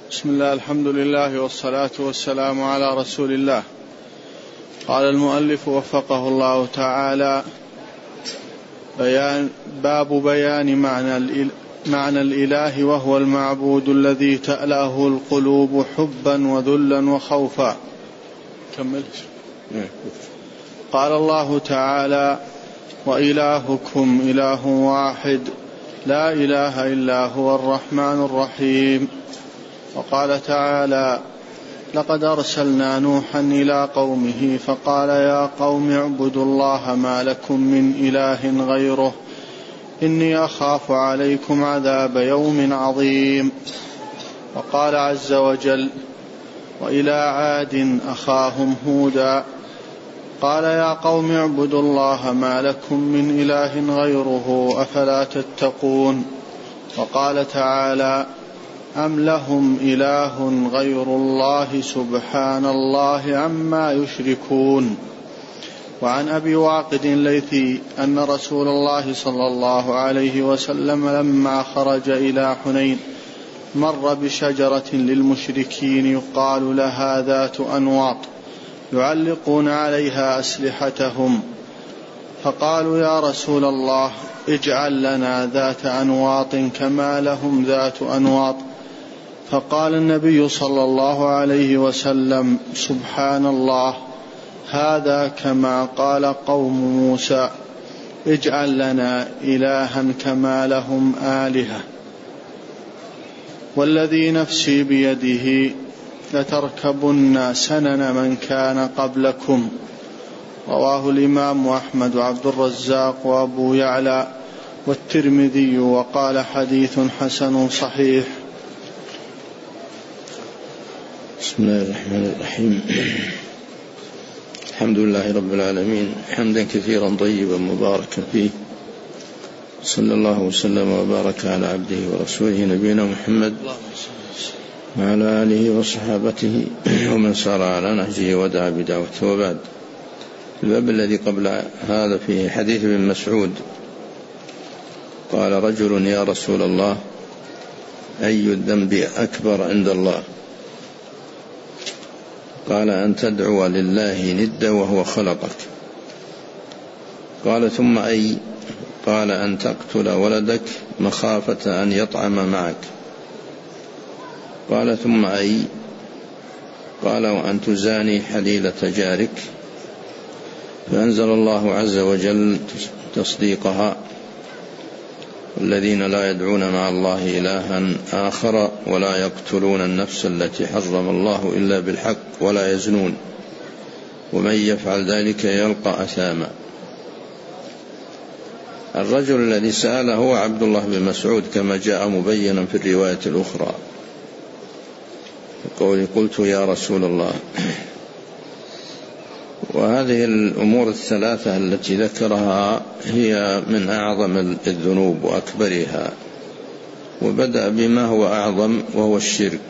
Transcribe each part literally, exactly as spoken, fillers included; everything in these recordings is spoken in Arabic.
بسم الله، الحمد لله والصلاة والسلام على رسول الله. قال المؤلف وفقه الله تعالى: بيان باب بيان معنى معنى الإله وهو المعبود الذي تألهه القلوب حبا وذلا وخوفا. كمل. قال الله تعالى: وإلهكم إله واحد لا إله إلا هو الرحمن الرحيم. وقال تعالى: لقد أرسلنا نوحا إلى قومه فقال يا قوم اعبدوا الله ما لكم من إله غيره إني أخاف عليكم عذاب يوم عظيم. وقال عز وجل: وإلى عاد أخاهم هودا قال يا قوم اعبدوا الله ما لكم من إله غيره أفلا تتقون. وقال تعالى: أم لهم إله غير الله سبحان الله عما يشركون. وعن أبي واقد الليثي أن رسول الله صلى الله عليه وسلم لما خرج إلى حنين مر بشجرة للمشركين يقال لها ذات أنواط يعلقون عليها أسلحتهم، فقالوا يا رسول الله اجعل لنا ذات أنواط كما لهم ذات أنواط. فقال النبي صلى الله عليه وسلم: سبحان الله، هذا كما قال قوم موسى اجعل لنا إلها كما لهم آلهة. والذي نفسي بيده لتركبن سنن من كان قبلكم. رواه الإمام أحمد وعبد الرزاق وأبو يعلى والترمذي وقال حديث حسن صحيح. بسم الله الرحمن الرحيم. الحمد لله رب العالمين حمدا كثيرا طيبا مباركا فيه، صلى الله وسلم وبارك على عبده ورسوله نبينا محمد وعلى آله وصحابته ومن سار على نهجه ودعا بدعوته. وبعد، الباب الذي قبل هذا فيه حديث ابن مسعود قال رجل: يا رسول الله أي الذنب أكبر عند الله؟ قال: أن تدعو لله ندا وهو خلقك. قال: ثم أي؟ قال: أن تقتل ولدك مخافة أن يطعم معك. قال: ثم أي؟ قال: وأن تزاني حليلة جارك. فأنزل الله عز وجل تصديقها: الذين لا يدعون مع الله إلها آخر ولا يقتلون النفس التي حرم الله إلا بالحق ولا يزنون ومن يفعل ذلك يلقى أثاما. الرجل الذي سأله هو عبد الله بن مسعود كما جاء مبينا في الرواية الأخرى، قولي قلت يا رسول الله. وهذه الأمور الثلاثة التي ذكرها هي من أعظم الذنوب وأكبرها، وبدأ بما هو أعظم وهو الشرك.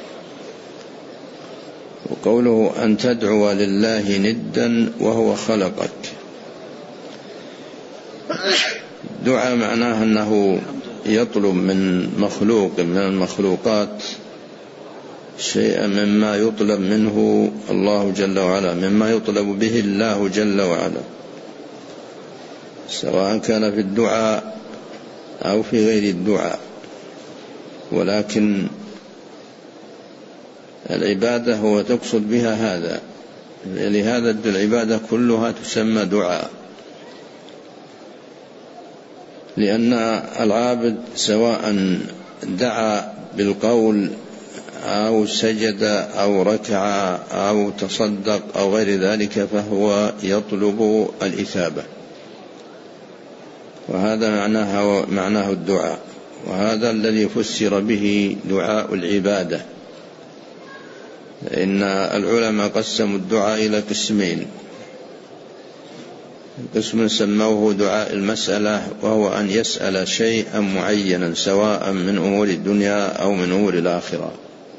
وقوله أن تدعو لله ندا وهو خلقك، دعاء معناه أنه يطلب من مخلوق من المخلوقات شيئا مما يطلب منه الله جل وعلا، مما يطلب به الله جل وعلا، سواء كان في الدعاء أو في غير الدعاء. ولكن العبادة هو تقصد بها هذا، لهذا العبادة كلها تسمى دعاء، لأن العابد سواء دعا بالقول أو سجد أو ركع أو تصدق أو غير ذلك فهو يطلب الإثابة، وهذا معناه, معناه الدعاء. وهذا الذي فسر به دعاء العبادة، إن العلماء قسموا الدعاء إلى قسمين: قسم سموه دعاء المسألة، وهو أن يسأل شيئا معينا سواء من أمور الدنيا أو من أمور الآخرة.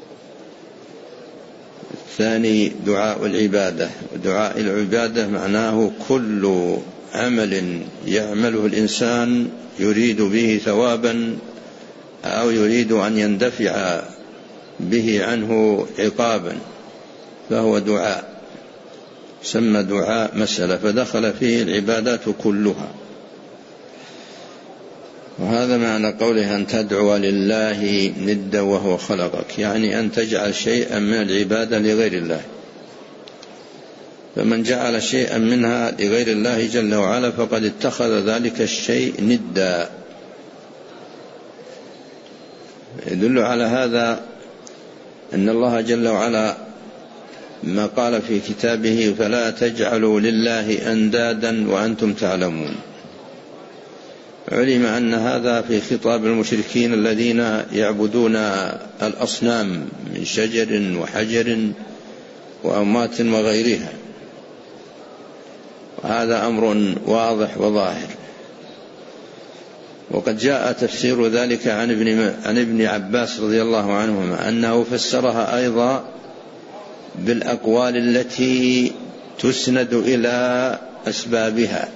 الثاني دعاء العبادة، ودعاء العبادة معناه كل عمل يعمله الإنسان يريد به ثوابا أو يريد أن يندفع به عنه عقابا فهو دعاء، سمى دعاء مسألة، فدخل فيه العبادات كلها. وهذا معنى قوله أن تدعو لله ندا وهو خلقك، يعني أن تجعل شيئا من العبادة لغير الله. فمن جعل شيئا منها لغير الله جل وعلا فقد اتخذ ذلك الشيء ندا. يدل على هذا أن الله جل وعلا ما قال في كتابه فلا تجعلوا لله أندادا وأنتم تعلمون. علم أن هذا في خطاب المشركين الذين يعبدون الأصنام من شجر وحجر وأموات وغيرها، وهذا أمر واضح وظاهر. وقد جاء تفسير ذلك عن ابن, عن ابن عباس رضي الله عنهما أنه فسرها أيضا بالأقوال التي تسند إلى أسبابها.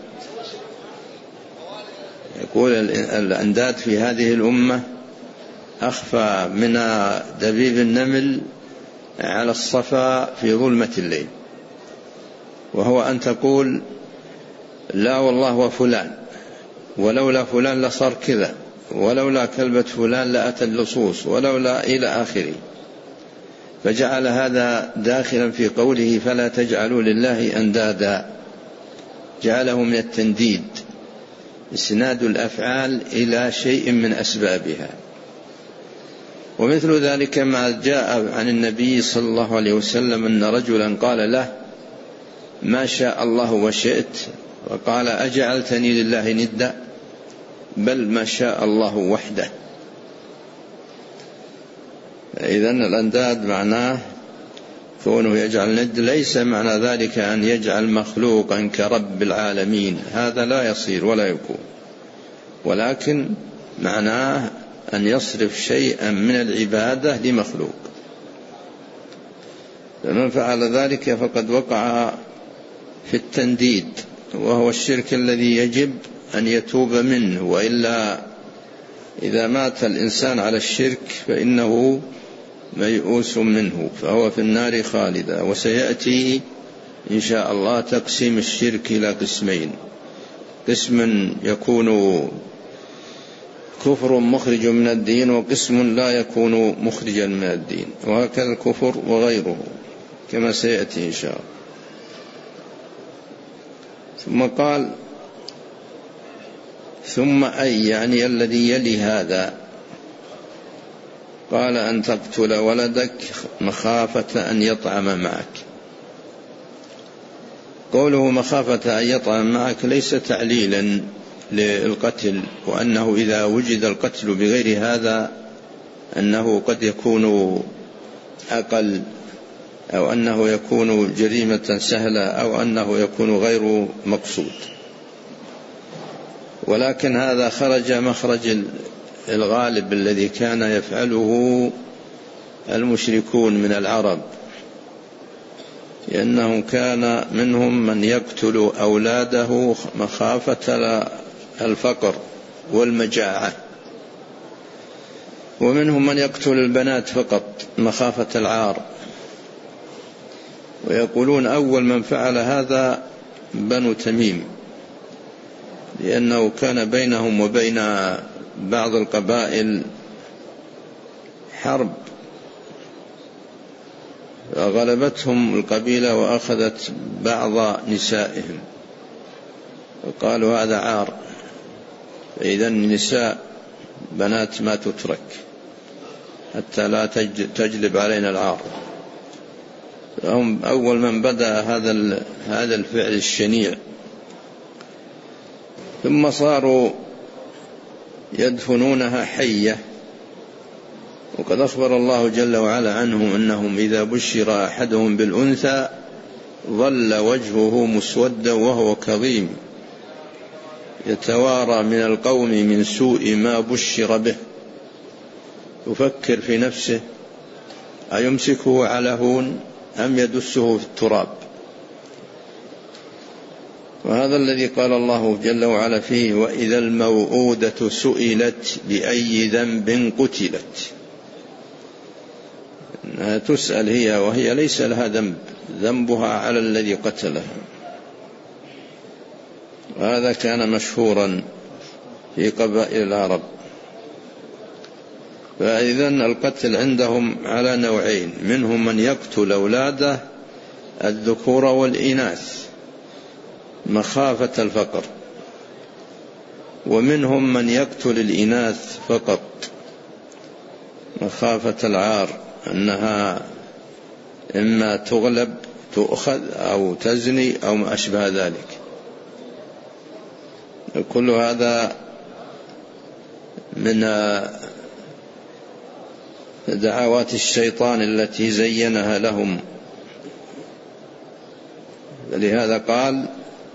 يقول الأنداد في هذه الأمة أخفى من دبيب النمل على الصفا في ظلمة الليل، وهو أن تقول لا والله وفلان، ولولا فلان لصار كذا، ولولا كلبة فلان لأتى اللصوص، ولولا إلى آخره. فجعل هذا داخلا في قوله فلا تجعلوا لله أندادا، جعله من التنديد، إسناد الأفعال إلى شيء من أسبابها. ومثل ذلك ما جاء عن النبي صلى الله عليه وسلم أن رجلا قال له ما شاء الله وشئت، وقال أجعلتني لله ندا؟ بل ما شاء الله وحده. إذن الأنداد معناه كونه يجعل ند، ليس معنى ذلك أن يجعل مخلوقا كرب العالمين، هذا لا يصير ولا يكون، ولكن معناه أن يصرف شيئا من العبادة لمخلوق. فمن فعل ذلك فقد وقع في التنديد، وهو الشرك الذي يجب أن يتوب منه، وإلا إذا مات الإنسان على الشرك فإنه ميؤوس منه، فهو في النار خالدا. وسيأتي إن شاء الله تقسيم الشرك إلى قسمين: قسم يكون كفر مخرج من الدين، وقسم لا يكون مخرجا من الدين، وهكذا الكفر وغيره كما سيأتي إن شاء الله. ثم قال ثم أي، يعني الذي يلي هذا، قال أن تقتل ولدك مخافة أن يطعم معك. قوله مخافة أن يطعم معك ليس تعليلا للقتل، وأنه إذا وجد القتل بغير هذا أنه قد يكون أقل، أو أنه يكون جريمة سهلة، أو أنه يكون غير مقصود، ولكن هذا خرج مخرج الغالب الذي كان يفعله المشركون من العرب، لأنه كان منهم من يقتل أولاده مخافة الفقر والمجاعة، ومنهم من يقتل البنات فقط مخافة العار. ويقولون أول من فعل هذا بنو تميم، لأنه كان بينهم وبين بعض القبائل حرب، غلبتهم القبيلة وأخذت بعض نسائهم، وقالوا هذا عار، فإذا النساء بنات ما تترك حتى لا تجلب علينا العار. فهم أول من بدأ هذا هذا الفعل الشنيع. ثم صاروا يدفنونها حية، وقد أخبر الله جل وعلا عنهم أنهم إذا بشر أحدهم بالأنثى ظل وجهه مسودا وهو كظيم يتوارى من القوم من سوء ما بشر به، يفكر في نفسه أيمسكه على هون أم يدسه في التراب. وهذا الذي قال الله جل وعلا فيه وإذا الموءودة سئلت بأي ذنب قتلت. أنها تسأل هي وهي ليس لها ذنب، ذنبها على الذي قتلها. وهذا كان مشهورا في قبائل العرب. فإذن القتل عندهم على نوعين، منهم من يقتل أولاده الذكور والإناث مخافة الفقر، ومنهم من يقتل الإناث فقط مخافة العار، أنها إما تغلب تؤخذ أو تزني أو ما أشبه ذلك. كل هذا من دعوات الشيطان التي زينها لهم. لهذا قال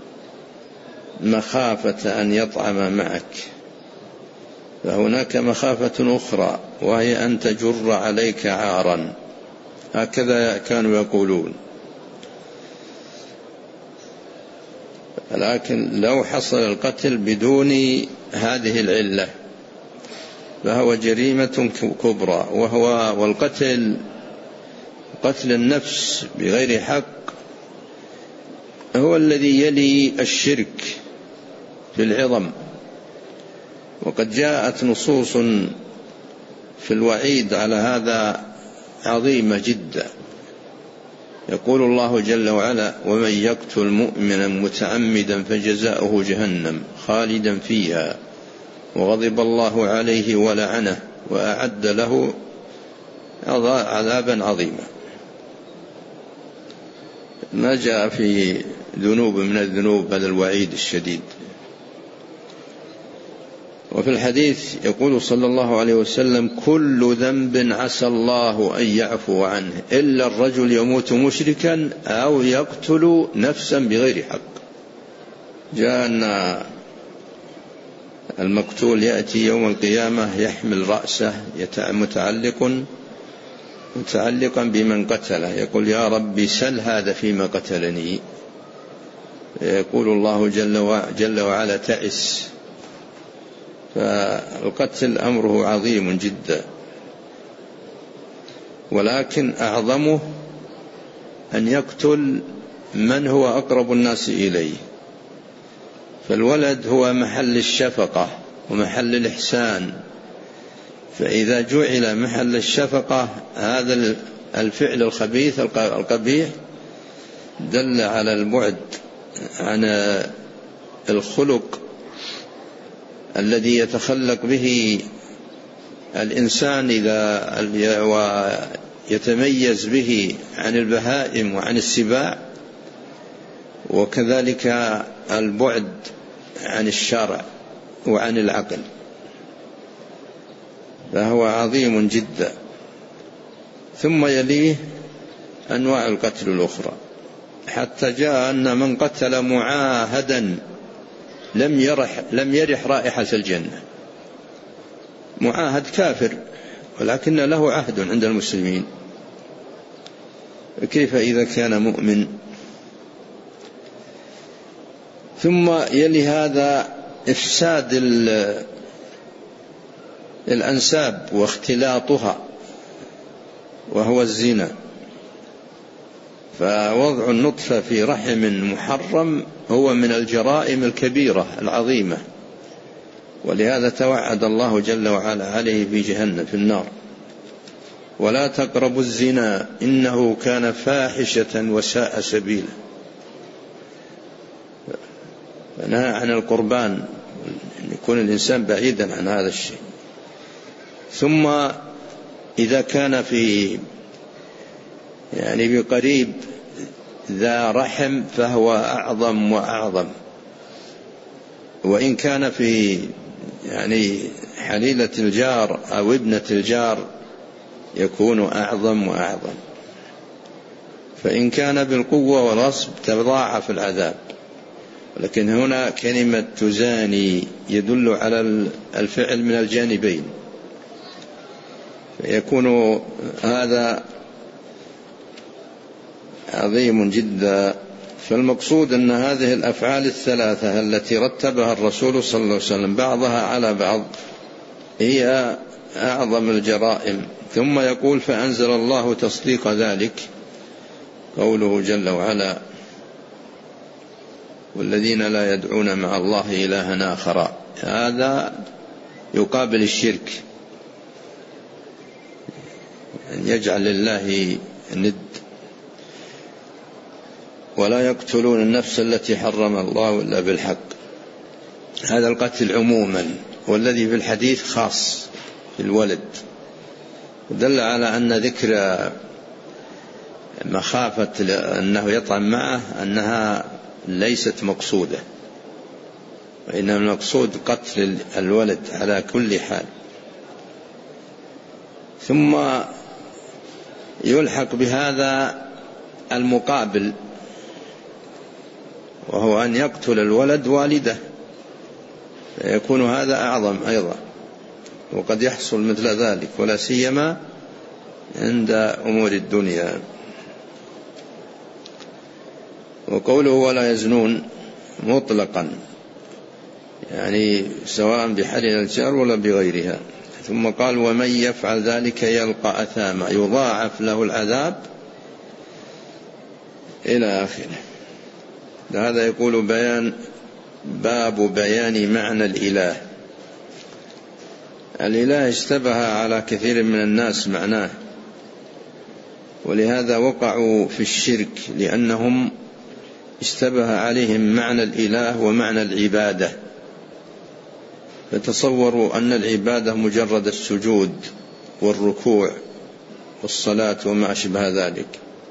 مخافة أن يطعم معك. فهناك مخافة أخرى وهي أن تجر عليك عارا، هكذا كانوا يقولون. لكن لو حصل القتل بدون هذه العلة فهو جريمة كبرى، وهو والقتل قتل النفس بغير حق هو الذي يلي الشرك في العظم. وقد جاءت نصوص في الوعيد على هذا عظيمة جدا. يقول الله جل وعلا: ومن يقتل مؤمنا متعمدا فجزاؤه جهنم خالدا فيها وغضب الله عليه ولعنه وأعد له عذابا عظيما. ما جاء في ذنوب من الذنوب هذا الوعيد الشديد. وفي الحديث يقول صلى الله عليه وسلم: كل ذنب عسى الله أن يعفو عنه إلا الرجل يموت مشركا أو يقتل نفسا بغير حق. جاء أن المقتول يأتي يوم القيامة يحمل رأسه متعلق متعلقا بمن قتله، يقول: يا ربي سل هذا فيما قتلني. يقول الله جل وعلا: تعس. فالقتل أمره عظيم جدا، ولكن أعظمه أن يقتل من هو أقرب الناس إليه. فالولد هو محل الشفقة ومحل الإحسان، فإذا جعل محل الشفقة هذا الفعل الخبيث القبيح دل على البعد عن الخلق الذي يتخلق به الإنسان إذا ويتميز به عن البهائم وعن السباع، وكذلك البعد عن الشرع وعن العقل، فهو عظيم جدا. ثم يليه أنواع القتل الأخرى، حتى جاء أن من قتل معاهدا لم يرح, لم يرح رائحة الجنة. معاهد كافر ولكن له عهد عند المسلمين، كيف إذا كان مؤمن؟ ثم يلي هذا إفساد الأنساب واختلاطها وهو الزنا. فوضع النطفة في رحم محرم هو من الجرائم الكبيرة العظيمة، ولهذا توعد الله جل وعلا عليه في جهنم في النار: ولا تقربوا الزنا إنه كان فاحشة وساء سبيلا. فنهى عن القربان، أن يكون الإنسان بعيدا عن هذا الشيء. ثم إذا كان في يعني بقريب ذا رحم فهو أعظم وأعظم، وإن كان في يعني حليلة الجار أو ابنة الجار يكون أعظم وأعظم. فإن كان بالقوة والغصب تضاعف العذاب. لكن هنا كلمة تزاني يدل على الفعل من الجانبين، فيكون هذا عظيم جدا. فالمقصود أن هذه الأفعال الثلاثة التي رتبها الرسول صلى الله عليه وسلم بعضها على بعض هي أعظم الجرائم. ثم يقول فأنزل الله تصديق ذلك قوله جل وعلا والذين لا يدعون مع الله إلها آخر، هذا يقابل الشرك، أن يجعل لله ند. ولا يقتلون النفس التي حرم الله إلا بالحق، هذا القتل عموما، والذي في الحديث خاص في الولد، ودل على أن ذكر مخافة أنه يطعم معه أنها ليست مقصودة، وإنما المقصود قتل الولد على كل حال. ثم يلحق بهذا المقابل، وهو أن يقتل الولد والده، فيكون هذا أعظم أيضا، وقد يحصل مثل ذلك، ولا سيما عند أمور الدنيا. وقوله ولا يزنون مطلقا، يعني سواء بحلال الجار ولا بغيرها. ثم قال ومن يفعل ذلك يلقى أثاما يضاعف له العذاب إلى آخره. هذا يقول بيان باب بيان معنى الإله. الإله اشتبه على كثير من الناس معناه، ولهذا وقعوا في الشرك، لأنهم اشتبه عليهم معنى الإله ومعنى العبادة، فتصوروا أن العبادة مجرد السجود والركوع والصلاة وما أشبه ذلك.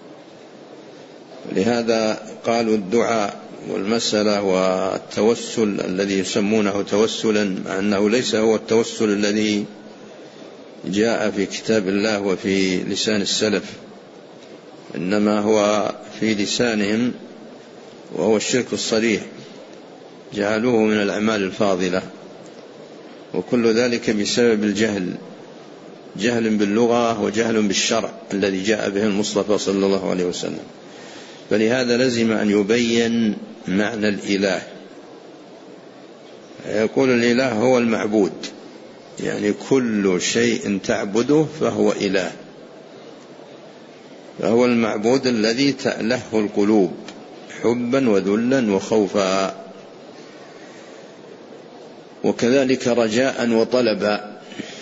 لهذا قالوا الدعاء والمسألة والتوسل الذي يسمونه توسلا، مع أنه ليس هو التوسل الذي جاء في كتاب الله وفي لسان السلف، إنما هو في لسانهم، وهو الشرك الصريح، جعلوه من الأعمال الفاضلة، وكل ذلك بسبب الجهل، جهل باللغة وجهل بالشرع الذي جاء به المصطفى صلى الله عليه وسلم. فلهذا لزم أن يبين معنى الإله. يقول الإله هو المعبود، يعني كل شيء تعبده فهو إله، فهو المعبود الذي تألهه القلوب حبا وذلا وخوفا، وكذلك رجاء وطلبا.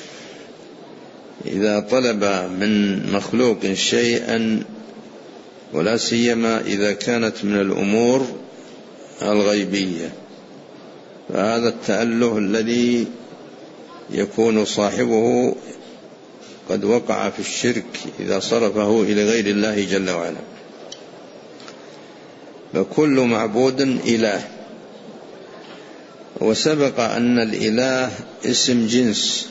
إذا طلب من مخلوق شيئا، ولا سيما إذا كانت من الأمور الغيبية، فهذا التأله الذي يكون صاحبه قد وقع في الشرك إذا صرفه إلى غير الله جل وعلا. فكل معبود إله. وسبق أن الإله اسم جنس،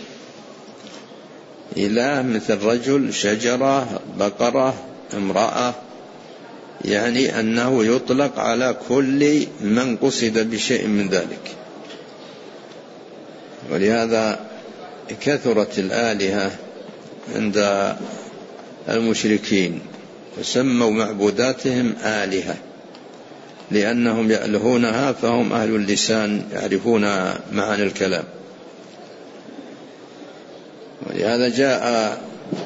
إله مثل رجل، شجرة، بقرة، امرأة، يعني أنه يطلق على كل من قصد بشيء من ذلك. ولهذا كثرت الآلهة عند المشركين، وسموا معبوداتهم آلهة، لأنهم يألهونها، فهم أهل اللسان يعرفون معاني الكلام. ولهذا جاء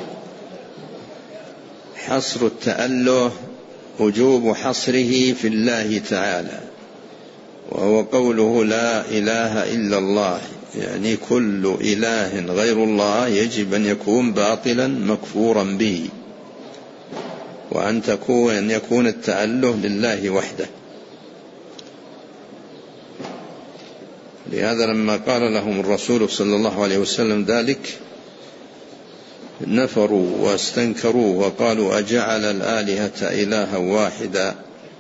حصر التأله، وجوب حصره في الله تعالى، وهو قوله لا إله إلا الله، يعني كل إله غير الله يجب أن يكون باطلا مكفورا به، وأن تكون أن يكون التأله لله وحده. لهذا لما قال لهم الرسول صلى الله عليه وسلم ذلك نفروا واستنكروا وقالوا أجعل الآلهة إلها واحدا.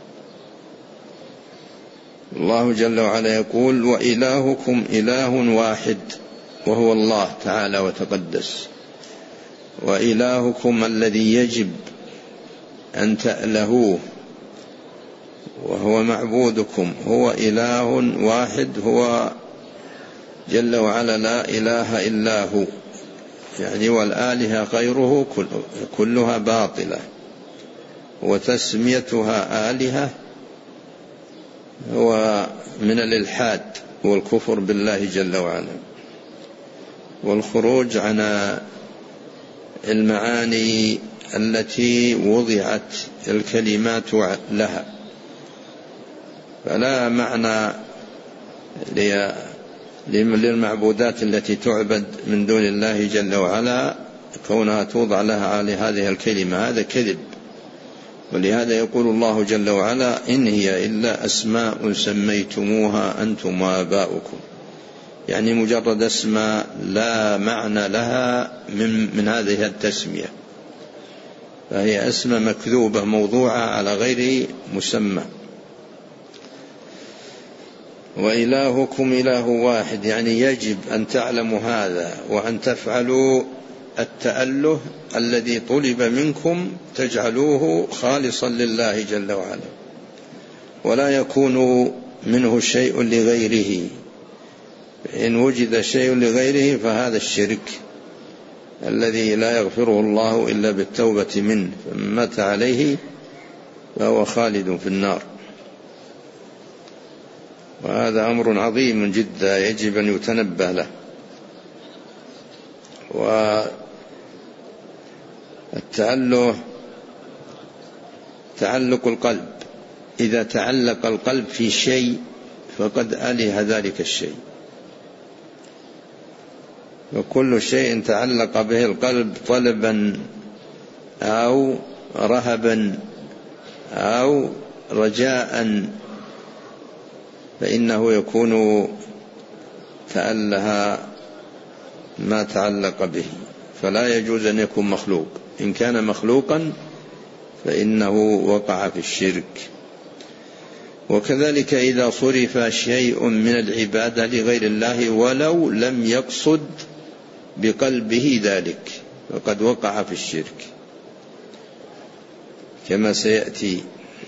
الله جل وعلا يقول وإلهكم إله واحد، وهو الله تعالى وتقدس، وإلهكم الذي يجب أن تألهوه وهو معبودكم هو إله واحد، هو جل وعلا لا إله إلا هو، يعني والآلهة غيره كلها باطلة، وتسميتها آلهة هو من الإلحاد والكفر بالله جل وعلا. والخروج عن المعاني التي وضعت الكلمات لها. فلا معنى للمعبودات التي تعبد من دون الله جل وعلا كونها توضع لها هذه الكلمة، هذا كذب. ولهذا يقول الله جل وعلا: إن هي إلا أسماء سميتموها أنتم وآباؤكم، يعني مجرد اسماء لا معنى لها من, من هذه التسمية، فهي اسم مكذوبة موضوعة على غير مسمى. وإلهكم إله واحد، يعني يجب أن تعلموا هذا وأن تفعلوا التأله الذي طلب منكم، تجعلوه خالصا لله جل وعلا، ولا يكون منه شيء لغيره. إن وجد شيء لغيره فهذا الشرك الذي لا يغفره الله إلا بالتوبة منه، فمن مات عليه فهو خالد في النار. وهذا أمر عظيم جدا يجب أن يتنبه له. والتأله تعلق القلب، إذا تعلق القلب في شيء فقد أله ذلك الشيء، وكل شيء تعلق به القلب طلبا أو رهبا أو رجاء فإنه يكون تأله ما تعلق به، فلا يجوز أن يكون مخلوق. إن كان مخلوقا فإنه وقع في الشرك. وكذلك إذا صرف شيء من العبادة لغير الله ولو لم يقصد بقلبه ذلك فقد وقع في الشرك كما سيأتي.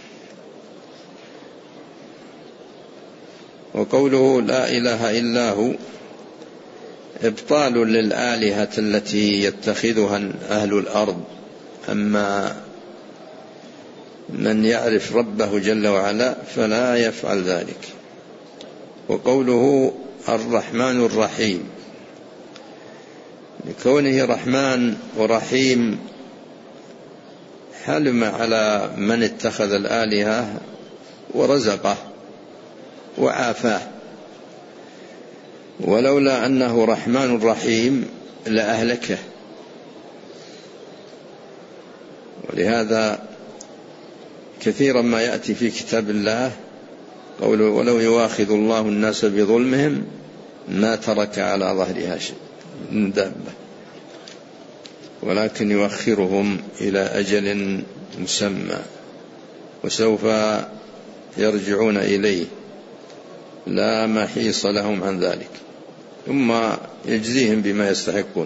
وقوله لا إله إلا هو إبطال للآلهة التي يتخذها أهل الأرض. أما من يعرف ربه جل وعلا فلا يفعل ذلك. وقوله الرحمن الرحيم، لكونه رحمن ورحيم حلم على من اتخذ الآلهة ورزقه وعافاه، ولولا أنه رحمن رحيم لأهلكه. ولهذا كثيرا ما يأتي في كتاب الله قوله ولو يواخذ الله الناس بظلمهم ما ترك على ظهرها شيء من دابة ولكن يؤخرهم إلى أجل مسمى وسوف يرجعون إليه لا محيص لهم عن ذلك، ثم يجزيهم بما يستحقون.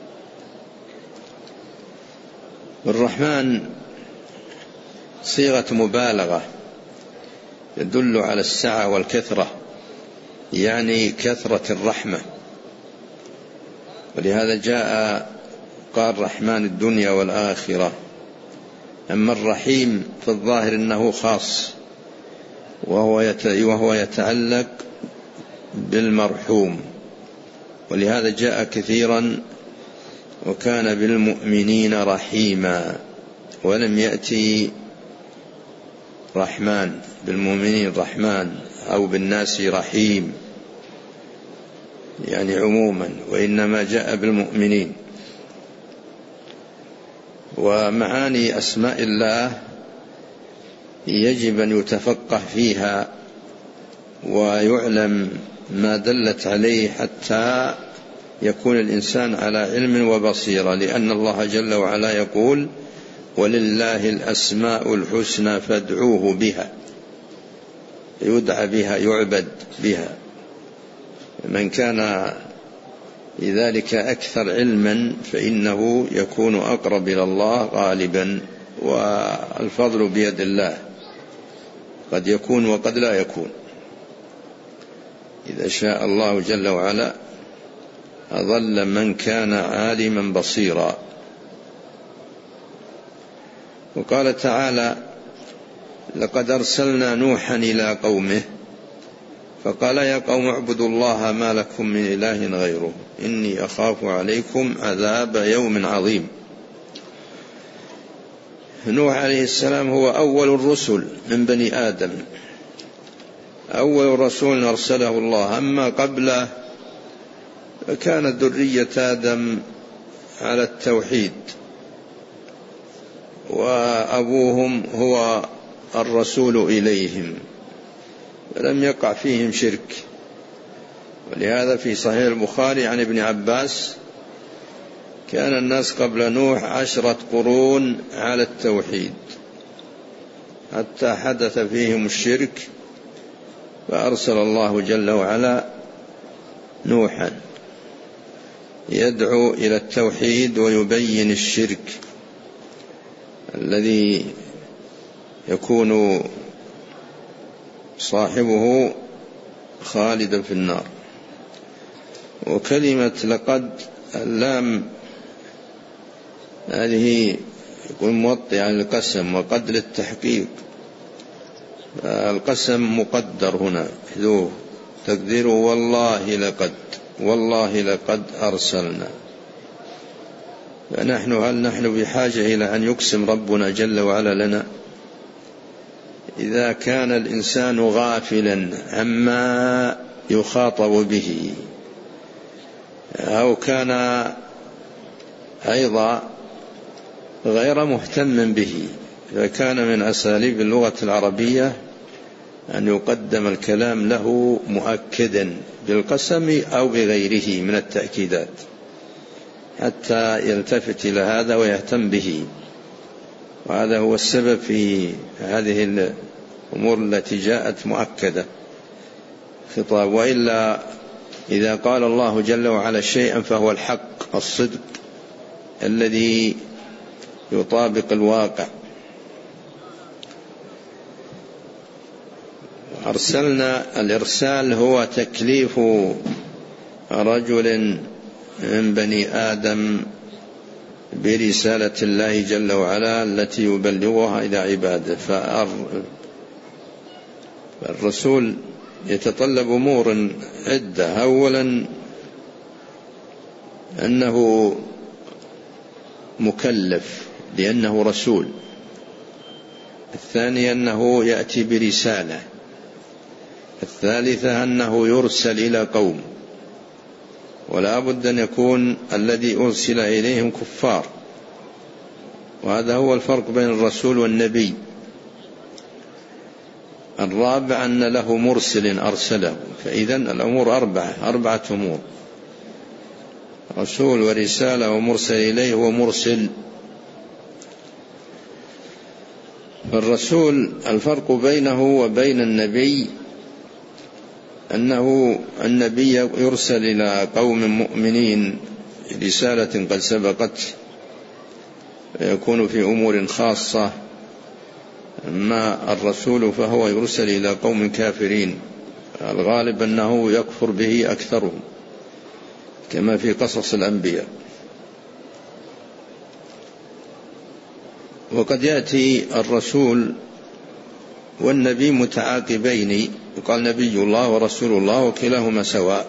الرحمن صيغة مبالغة يدل على السعة والكثرة، يعني كثرة الرحمة. ولهذا جاء قال رحمن الدنيا والآخرة. أما الرحيم فالظاهر أنه خاص وهو يتعلق بالمرحوم، ولهذا جاء كثيرا وكان بالمؤمنين رحيما، ولم يأتي رحمن بالمؤمنين رحمن أو بالناس رحيم يعني عموما، وإنما جاء بالمؤمنين. ومعاني أسماء الله يجب أن يتفقه فيها ويعلم ما دلت عليه حتى يكون الإنسان على علم وبصيرة، لأن الله جل وعلا يقول ولله الأسماء الحسنى فادعوه بها، يدعى بها يعبد بها. من كان لذلك أكثر علما فإنه يكون أقرب إلى الله غالبا، والفضل بيد الله، قد يكون وقد لا يكون. إذا شاء الله جل وعلا أضل من كان عالما بصيرا. وقال تعالى لقد أرسلنا نوحا إلى قومه فقال يا قوم اعبدوا الله ما لكم من إله غيره إني أخاف عليكم عذاب يوم عظيم. نوح عليه السلام هو أول الرسل من بني آدم، أول رسول أرسله الله، أما قبله كانت ذرية آدم على التوحيد، وأبوهم هو الرسول إليهم، ولم يقع فيهم شرك. ولهذا في صحيح البخاري عن ابن عباس كان الناس قبل نوح عشرة قرون على التوحيد حتى حدث فيهم الشرك، فأرسل الله جل وعلا نوحا يدعو إلى التوحيد ويبين الشرك الذي يكون صاحبه خالدا في النار. وكلمة لقد اللام هذه يكون موطئة للقسم، وقد للتحقيق، القسم مقدر هنا ذو تقدير والله لقد، والله لقد أرسلنا. فنحن هل نحن بحاجة إلى أن يقسم ربنا جل وعلا لنا؟ إذا كان الإنسان غافلا عما يخاطب به، أو كان أيضا غير مهتم به، فكان من أساليب اللغة العربية أن يقدم الكلام له مؤكدا بالقسم أو بغيره من التأكيدات حتى يلتفت إلى هذا ويهتم به. وهذا هو السبب في هذه الأمور التي جاءت مؤكدة خطاب. وإلا إذا قال الله جل وعلا شيئا فهو الحق الصدق الذي يطابق الواقع. أرسلنا، الإرسال هو تكليف رجل من بني آدم برسالة الله جل وعلا التي يبلغها إلى عباده. فالرسول يتطلب أمور عدة. أولا أنه مكلف لأنه رسول. الثاني أنه يأتي برسالة. الثالثة أنه يرسل إلى قوم، ولا بد أن يكون الذي أرسل إليهم كفار، وهذا هو الفرق بين الرسول والنبي. الرابع أن له مرسل أرسله. فإذن الأمور أربعة أربعة أمور: رسول ورسالة ومرسل إليه ومرسل. فالرسول الفرق بينه وبين النبي أنه النبي يرسل إلى قوم مؤمنين رسالة قد سبقت، يكون في أمور خاصة. أما الرسول فهو يرسل إلى قوم كافرين، الغالب أنه يكفر به أكثرهم كما في قصص الأنبياء. وقد يأتي الرسول والنبي متعاقبين، وقال نبي الله ورسول الله وكلاهما سواء.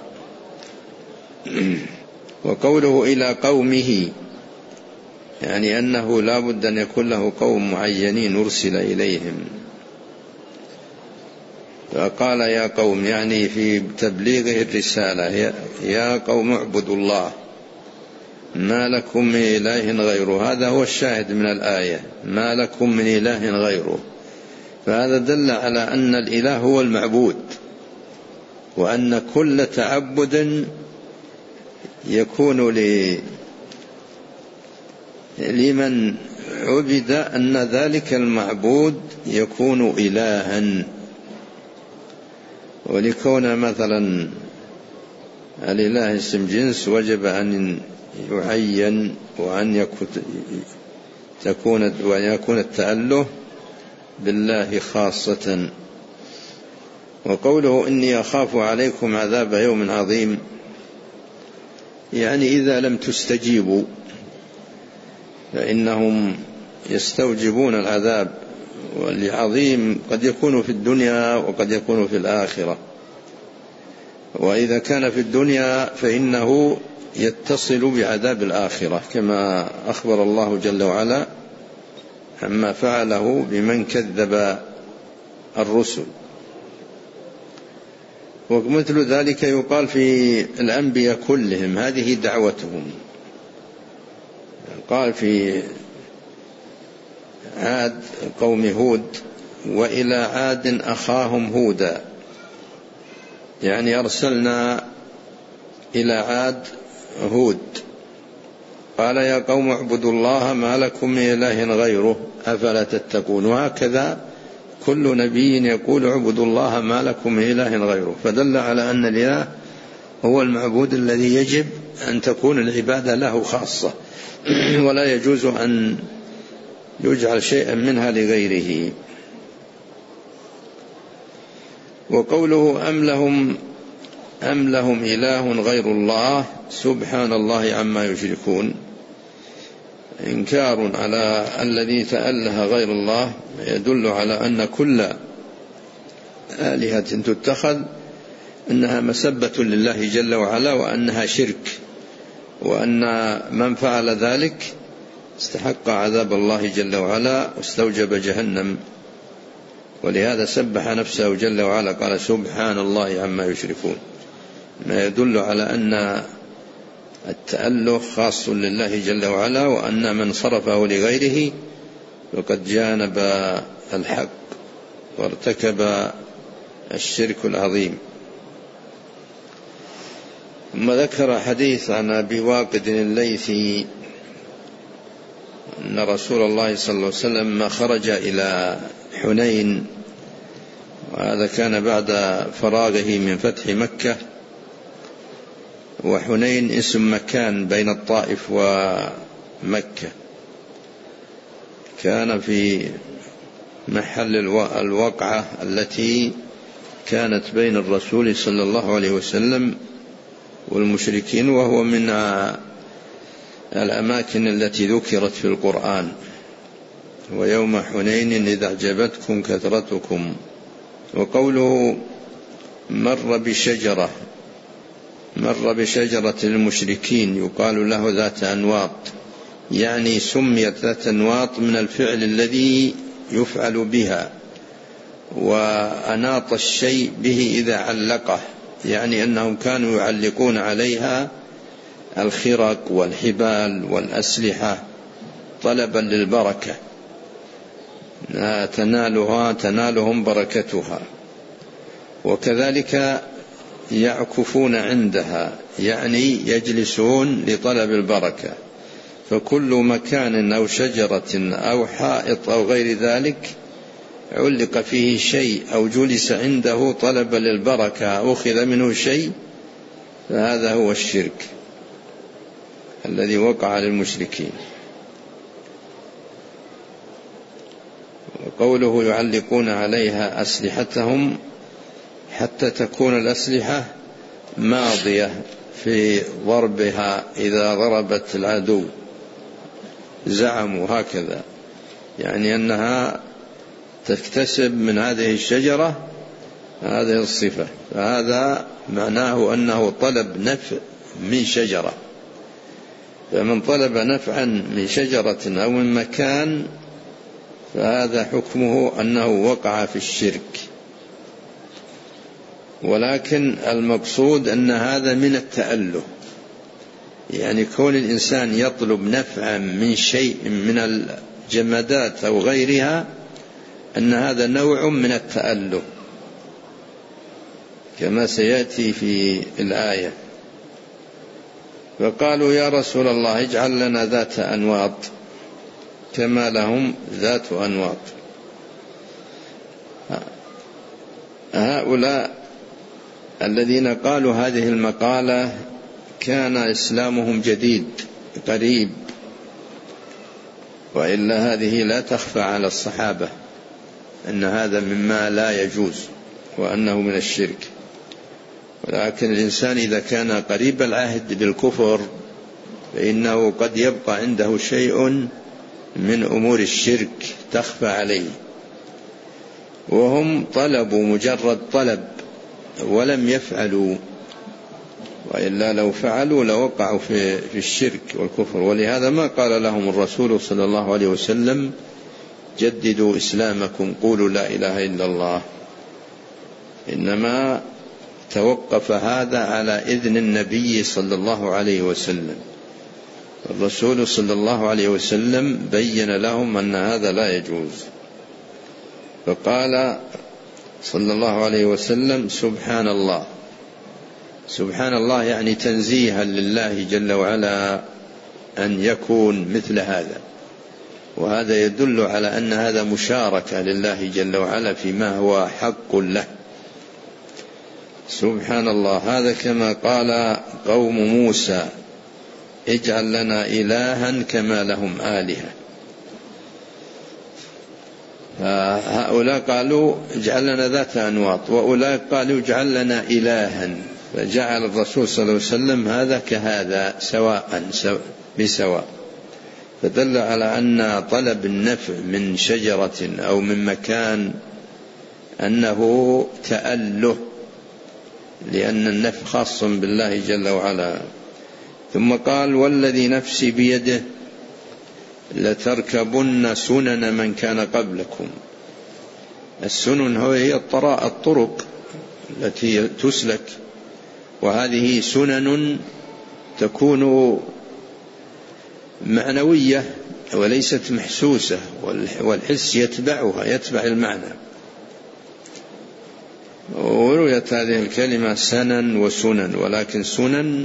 وقوله إلى قومه يعني أنه لا بد أن يكون له قوم معينين أرسل إليهم. فقال يا قوم يعني في تبليغه الرسالة: يا قوم اعبدوا الله ما لكم من إله غيره. هذا هو الشاهد من الآية، ما لكم من إله غيره. فهذا دل على أن الإله هو المعبود، وأن كل تعبد يكون لمن عبد أن ذلك المعبود يكون إلها. ولكون مثلا الإله اسم جنس وجب أن يعين وأن تكون ويكون التأله بالله خاصة. وقوله إني أخاف عليكم عذاب يوم عظيم، يعني إذا لم تستجيبوا فإنهم يستوجبون العذاب. والعظيم قد يكون في الدنيا وقد يكون في الآخرة. وإذا كان في الدنيا فإنه يتصل بعذاب الآخرة، كما أخبر الله جل وعلا عما فعله بمن كذب الرسل. ومثل ذلك يقال في الأنبياء كلهم هذه دعوتهم. قال في عاد قوم هود: وإلى عاد أخاهم هودا، يعني أرسلنا إلى عاد هود قال: يا قوم اعبدوا الله ما لكم من إله غيره أفلا تتقون. وهكذا كل نبي يقول: اعبدوا الله ما لكم من إله غيره، فدل على أن الإله هو المعبود الذي يجب أن تكون العبادة له خاصة، ولا يجوز أن يجعل شيئا منها لغيره. وقوله: أم لهم أم لهم إله غير الله سبحان الله عما يشركون، إنكار على الذي تأله غير الله، يدل على أن كل آلهة تتخذ أنها مسبة لله جل وعلا، وأنها شرك، وأن من فعل ذلك استحق عذاب الله جل وعلا واستوجب جهنم. ولهذا سبح نفسه جل وعلا قال: سبحان الله عما يشركون، ما يدل على أن التأله خاص لله جل وعلا، وأن من صرفه لغيره فقد جانب الحق وارتكب الشرك العظيم. ثم ذكر حديث عن أبي واقد الليثي أن رسول الله صلى الله عليه وسلم ما خرج إلى حنين، وهذا كان بعد فراغه من فتح مكة، وحنين اسم مكان بين الطائف ومكة، كان في محل الوقعة التي كانت بين الرسول صلى الله عليه وسلم والمشركين، وهو من الأماكن التي ذكرت في القرآن: ويوم حنين إذا أعجبتكم كثرتكم. وقوله مر بشجرة، مر بشجرة المشركين يقال له ذات أنواط، يعني سميت ذات أنواط من الفعل الذي يفعل بها، وأناط الشيء به إذا علقه، يعني أنهم كانوا يعلقون عليها الخرق والحبال والأسلحة طلبا للبركة، تنالها تنالهم بركتها. وكذلك يعكفون عندها، يعني يجلسون لطلب البركة، فكل مكان أو شجرة أو حائط أو غير ذلك علق فيه شيء أو جلس عنده طلبا للبركة أو أخذ منه شيء، فهذا هو الشرك الذي وقع للمشركين. وقوله يعلقون عليها أسلحتهم، حتى تكون الأسلحة ماضية في ضربها إذا ضربت العدو، زعموا هكذا، يعني أنها تكتسب من هذه الشجرة هذه الصفة، فهذا معناه أنه طلب نفع من شجرة، فمن طلب نفعا من شجرة أو من مكان فهذا حكمه أنه وقع في الشرك. ولكن المقصود أن هذا من التأله، يعني كون الإنسان يطلب نفعا من شيء من الجمادات أو غيرها، أن هذا نوع من التأله كما سيأتي في الآية. فقالوا يا رسول الله اجعل لنا ذات أنواط كما لهم ذات أنواط. هؤلاء الذين قالوا هذه المقالة كان إسلامهم جديد قريب، وإلا هذه لا تخفى على الصحابة أن هذا مما لا يجوز وأنه من الشرك. ولكن الإنسان إذا كان قريب العهد بالكفر فإنه قد يبقى عنده شيء من أمور الشرك تخفى عليه، وهم طلبوا مجرد طلب ولم يفعلوا وإلا لو فعلوا لوقعوا في في الشرك والكفر. ولهذا ما قال لهم الرسول صلى الله عليه وسلم جددوا إسلامكم قولوا لا إله إلا الله، إنما توقف هذا على إذن النبي صلى الله عليه وسلم. الرسول صلى الله عليه وسلم بين لهم أن هذا لا يجوز، فقال صلى الله عليه وسلم سبحان الله. سبحان الله يعني تنزيها لله جل وعلا أن يكون مثل هذا، وهذا يدل على أن هذا مشاركة لله جل وعلا فيما هو حق له. سبحان الله. هذا كما قال قوم موسى اجعل لنا إلها كما لهم آلهة، فهؤلاء قالوا اجعل لنا ذات أنواط، وأولئك قالوا اجعل لنا إلها، فجعل الرسول صلى الله عليه وسلم هذا كهذا سواء بسواء، فدل على أن طلب النفع من شجرة أو من مكان أنه تأله، لأن النفع خاص بالله جل وعلا. ثم قال والذي نفسي بيده لتركبن سنن من كان قبلكم. السنن هي الطرق التي تسلك، وهذه سنن تكون معنوية وليست محسوسة، والحس يتبعها يتبع المعنى. ورويت هذه الكلمة سنن وسنن، ولكن سنن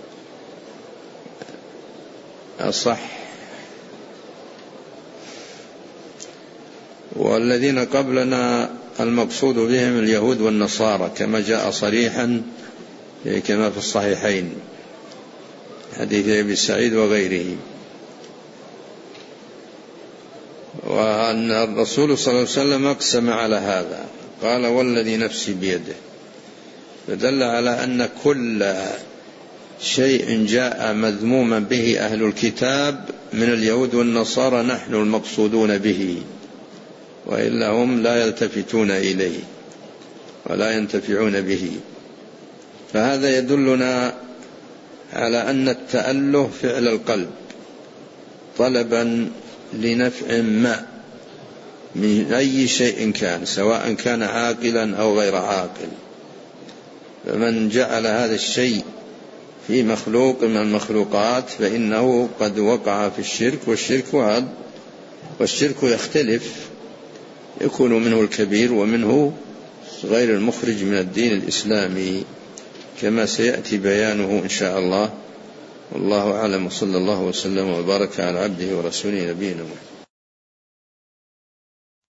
أصح. والذين قبلنا المقصود بهم اليهود والنصارى كما جاء صريحا كما في الصحيحين حديث أبي سعيد وغيره. وأن الرسول صلى الله عليه وسلم أقسم على هذا، قال والذي نفسي بيده، فدل على أن كل شيء جاء مذموما به أهل الكتاب من اليهود والنصارى نحن المقصودون به، وإلا هم لا يلتفتون إليه ولا ينتفعون به. فهذا يدلنا على أن التأله فعل القلب طلبا لنفع ما من أي شيء كان، سواء كان عاقلا أو غير عاقل. فمن جعل هذا الشيء في مخلوق من المخلوقات فإنه قد وقع في الشرك، والشرك هذا والشرك يختلف، يكون منه الكبير ومنه غير المخرج من الدين الإسلامي كما سيأتي بيانه إن شاء الله. والله أعلم، وصلى الله وسلم وبارك على عبده ورسوله نبينا محمد.